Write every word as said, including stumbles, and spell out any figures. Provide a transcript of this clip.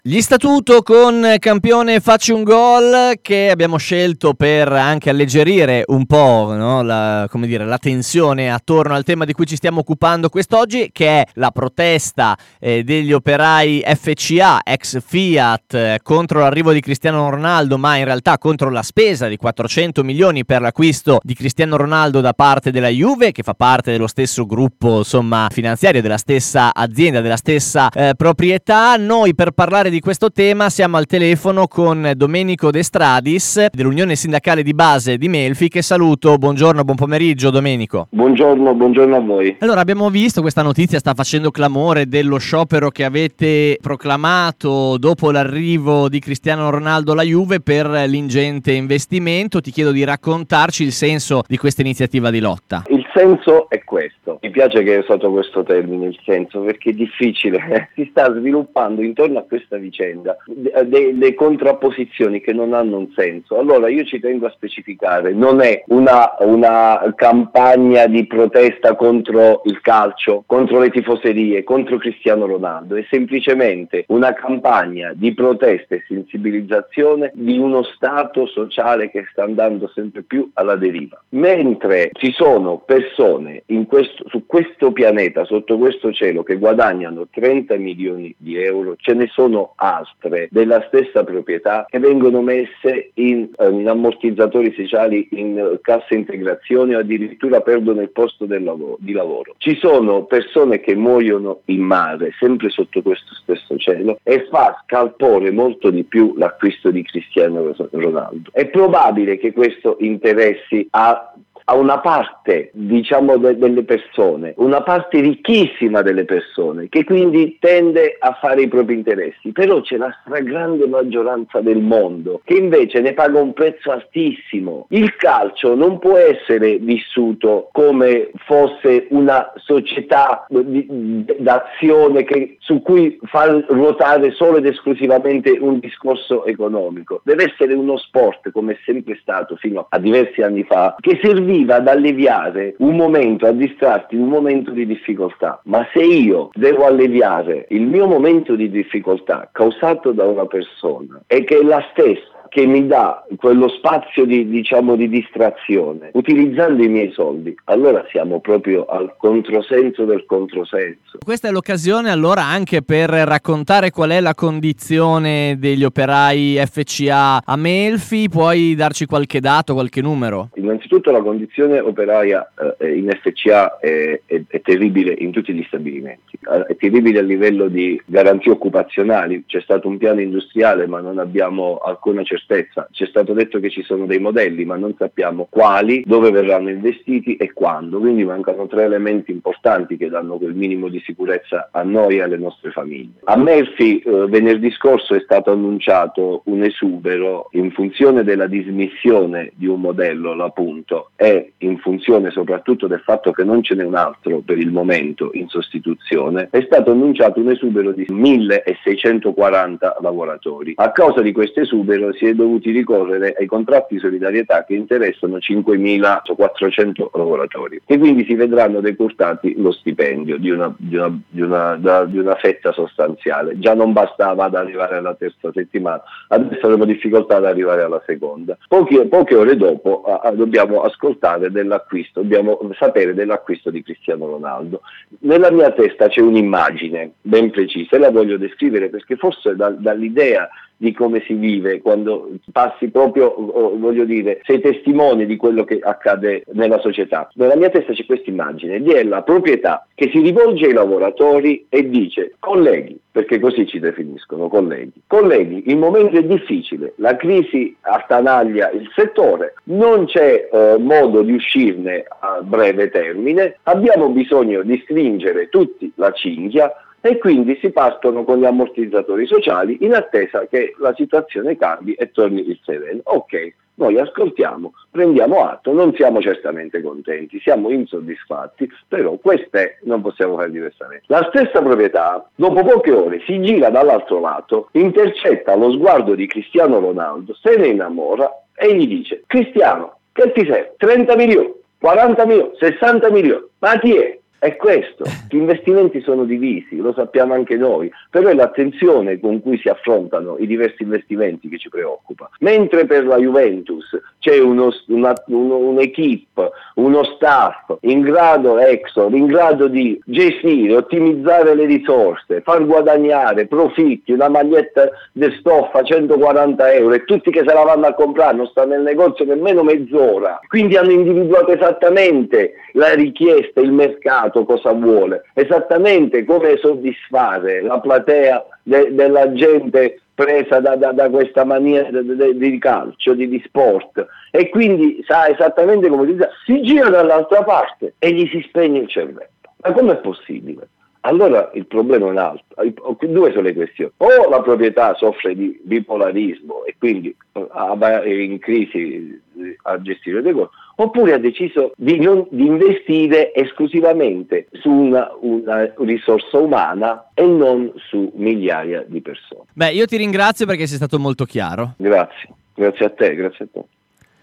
Gli Statuto con Campione Facci un Gol, che abbiamo scelto per anche alleggerire un po', no, la, come dire, la tensione attorno al tema di cui ci stiamo occupando quest'oggi, che è la protesta eh, degli operai F C A ex Fiat eh, contro l'arrivo di Cristiano Ronaldo, ma in realtà contro la spesa di quattrocento milioni per l'acquisto di Cristiano Ronaldo da parte della Juve, che fa parte dello stesso gruppo, insomma, finanziario, della stessa azienda, della stessa eh, proprietà. Noi, per parlare di questo tema, siamo al telefono con Domenico De Stradis dell'Unione Sindacale di Base di Melfi, che saluto. Buongiorno, buon pomeriggio Domenico. Buongiorno, buongiorno a voi. Allora, abbiamo visto questa notizia, sta facendo clamore, dello sciopero che avete proclamato dopo l'arrivo di Cristiano Ronaldo alla Juve per l'ingente investimento. Ti chiedo di raccontarci il senso di questa iniziativa di lotta. Il senso è questo. Mi piace che hai usato questo termine, il senso, perché è difficile. Si sta sviluppando intorno a questa vicenda delle contrapposizioni che non hanno un senso. Allora io ci tengo a specificare: non è una, una campagna di protesta contro il calcio, contro le tifoserie, contro Cristiano Ronaldo, è semplicemente una campagna di protesta e sensibilizzazione di uno stato sociale che sta andando sempre più alla deriva. Mentre ci sono persone in questo, su questo pianeta, sotto questo cielo, che guadagnano trenta milioni di euro, ce ne sono altre della stessa proprietà che vengono messe in, in ammortizzatori sociali, in cassa integrazione, o addirittura perdono il posto del lavoro, di lavoro. Ci sono persone che muoiono in mare, sempre sotto questo stesso cielo, e fa scalpore molto di più l'acquisto di Cristiano Ronaldo. È probabile che questo interessi a a una parte, diciamo, de- delle persone, una parte ricchissima delle persone, che quindi tende a fare i propri interessi. Però c'è la stragrande maggioranza del mondo che invece ne paga un prezzo altissimo. Il calcio non può essere vissuto come fosse una società di, d'azione che, su cui far ruotare solo ed esclusivamente un discorso economico. Deve essere uno sport, come è sempre stato fino a diversi anni fa, che serviva ad alleviare un momento, a distrarti in un momento di difficoltà. Ma se io devo alleviare il mio momento di difficoltà causato da una persona, e che è la stessa che mi dà quello spazio di, diciamo, di distrazione, utilizzando i miei soldi, allora siamo proprio al controsenso del controsenso. Questa è l'occasione allora anche per raccontare qual è la condizione degli operai F C A a Melfi. Puoi darci qualche dato, qualche numero? Innanzitutto la condizione operaia eh, in F C A è, è, è terribile in tutti gli stabilimenti, è terribile a livello di garanzie occupazionali. C'è stato un piano industriale ma non abbiamo alcuna certezza. Ci è stato detto che ci sono dei modelli ma non sappiamo quali, dove verranno investiti e quando, quindi mancano tre elementi importanti che danno quel minimo di sicurezza a noi e alle nostre famiglie. A Melfi eh, venerdì scorso è stato annunciato un esubero in funzione della dismissione di un modello, l'appunto, e in funzione soprattutto del fatto che non ce n'è un altro per il momento in sostituzione. È stato annunciato un esubero di milleseicentoquaranta lavoratori. A causa di questo esubero si è dovuti ricorrere ai contratti di solidarietà che interessano cinquemilaquattrocento lavoratori, e quindi si vedranno decurtati lo stipendio di una, di una, di una, da, di una fetta sostanziale. Già non bastava ad arrivare alla terza settimana, adesso avremo difficoltà ad arrivare alla seconda. Poche, poche ore dopo a, dobbiamo ascoltare dell'acquisto, dobbiamo sapere dell'acquisto di Cristiano Ronaldo. Nella mia testa c'è un'immagine ben precisa e la voglio descrivere, perché forse da, dall'idea di come si vive quando passi proprio, voglio dire, sei testimone di quello che accade nella società. Nella mia testa c'è questa immagine di la proprietà che si rivolge ai lavoratori e dice: colleghi, perché così ci definiscono, colleghi, colleghi, il momento è difficile, la crisi attanaglia il settore, non c'è eh, modo di uscirne a breve termine, abbiamo bisogno di stringere tutti la cinghia, e quindi si partono con gli ammortizzatori sociali in attesa che la situazione cambi e torni il sereno. Ok, noi ascoltiamo, prendiamo atto, non siamo certamente contenti, siamo insoddisfatti, però queste non possiamo fare diversamente. La stessa proprietà, dopo poche ore, si gira dall'altro lato, intercetta lo sguardo di Cristiano Ronaldo, se ne innamora e gli dice: Cristiano, che ti serve? trenta milioni, quaranta milioni, sessanta milioni, ma chi è? È questo, gli investimenti sono divisi, lo sappiamo anche noi, però è l'attenzione con cui si affrontano i diversi investimenti che ci preoccupa. Mentre per la Juventus c'è uno, una, uno, un'equipe, uno staff in grado, Exor, in grado di gestire, ottimizzare le risorse, far guadagnare profitti, una maglietta di stoffa a centoquaranta euro e tutti che se la vanno a comprare non stanno nel negozio nemmeno mezz'ora, quindi hanno individuato esattamente la richiesta, il mercato, cosa vuole, esattamente come soddisfare la platea de- della gente presa da, da, da questa mania di, di, di calcio, di, di sport, e quindi sa esattamente come dire, si gira dall'altra parte e gli si spegne il cervello. Ma com'è possibile? Allora il problema è un altro, due sono le questioni: o la proprietà soffre di bipolarismo e quindi è in crisi a gestire le cose, oppure ha deciso di, non, di investire esclusivamente su una, una risorsa umana e non su migliaia di persone. Beh, io ti ringrazio perché sei stato molto chiaro. Grazie, grazie a te, grazie a te.